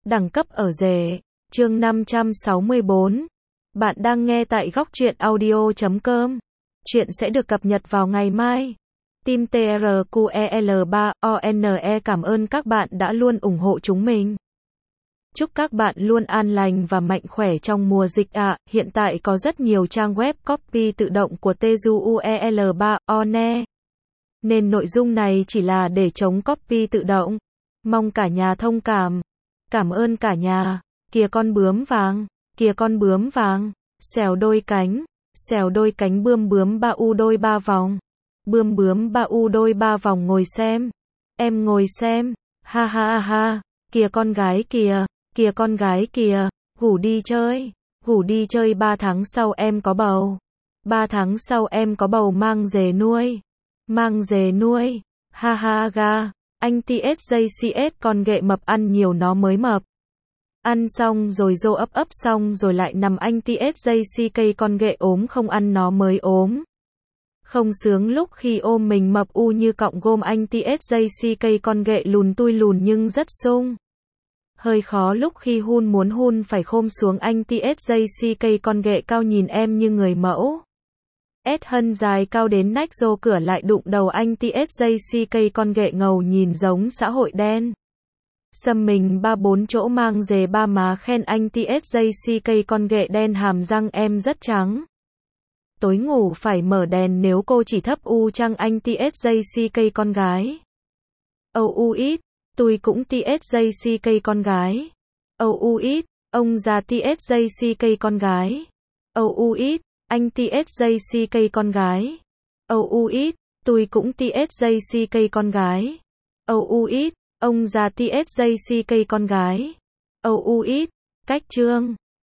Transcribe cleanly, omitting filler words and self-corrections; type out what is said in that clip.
Đẳng cấp ở rể. Chương 564. Bạn đang nghe tại góc truyện audio.com. Chuyện sẽ được cập nhật vào ngày mai. Team TRQEL3ONE cảm ơn các bạn đã luôn ủng hộ chúng mình. Chúc các bạn luôn an lành và mạnh khỏe trong mùa dịch ạ. Hiện tại có rất nhiều trang web copy tự động của TRQEL3ONE. Nên nội dung này chỉ là để chống copy tự động. Mong cả nhà thông cảm. Cảm ơn cả nhà. Kìa con bướm vàng, kìa con bướm vàng. Xèo đôi cánh bươm bướm ba u đôi ba vòng. Bươm bướm ba u đôi ba vòng ngồi xem. Em ngồi xem. Ha ha ha. Kìa con gái kìa, kìa con gái kìa. Ngủ đi chơi 3 tháng sau em có bầu. 3 tháng sau em có bầu mang về nuôi. Mang về nuôi. Ha ha ga. Anh TSJCS con ghệ mập ăn nhiều nó mới mập. Ăn xong rồi dô ấp xong rồi lại nằm anh TSJCK con ghệ ốm không ăn nó mới ốm. Không sướng lúc khi ôm mình mập u như cọng gôm anh TSJCK con ghệ lùn tui lùn nhưng rất sung. Hơi khó lúc khi muốn hun phải khom xuống anh TSJCK con ghệ cao nhìn em như người mẫu. Hân dài cao đến nách rô cửa lại đụng đầu anh TSJCK con ghệ ngầu nhìn giống xã hội đen. Xăm mình 3-4 chỗ mang dề ba má khen anh TSJCK con ghệ đen hàm răng em rất trắng. Tối ngủ phải mở đèn nếu cô chỉ thấp u trăng anh TSJCK con gái. Âu u ít, tôi cũng TSJCK con gái. Âu u ít, ông già TSJCK con gái. Âu u ít, anh TSJCK con gái. Âu u ít, tôi cũng TSJCK con gái. Âu u ít, ông già TSJCK con gái. Âu u ít, cách chương.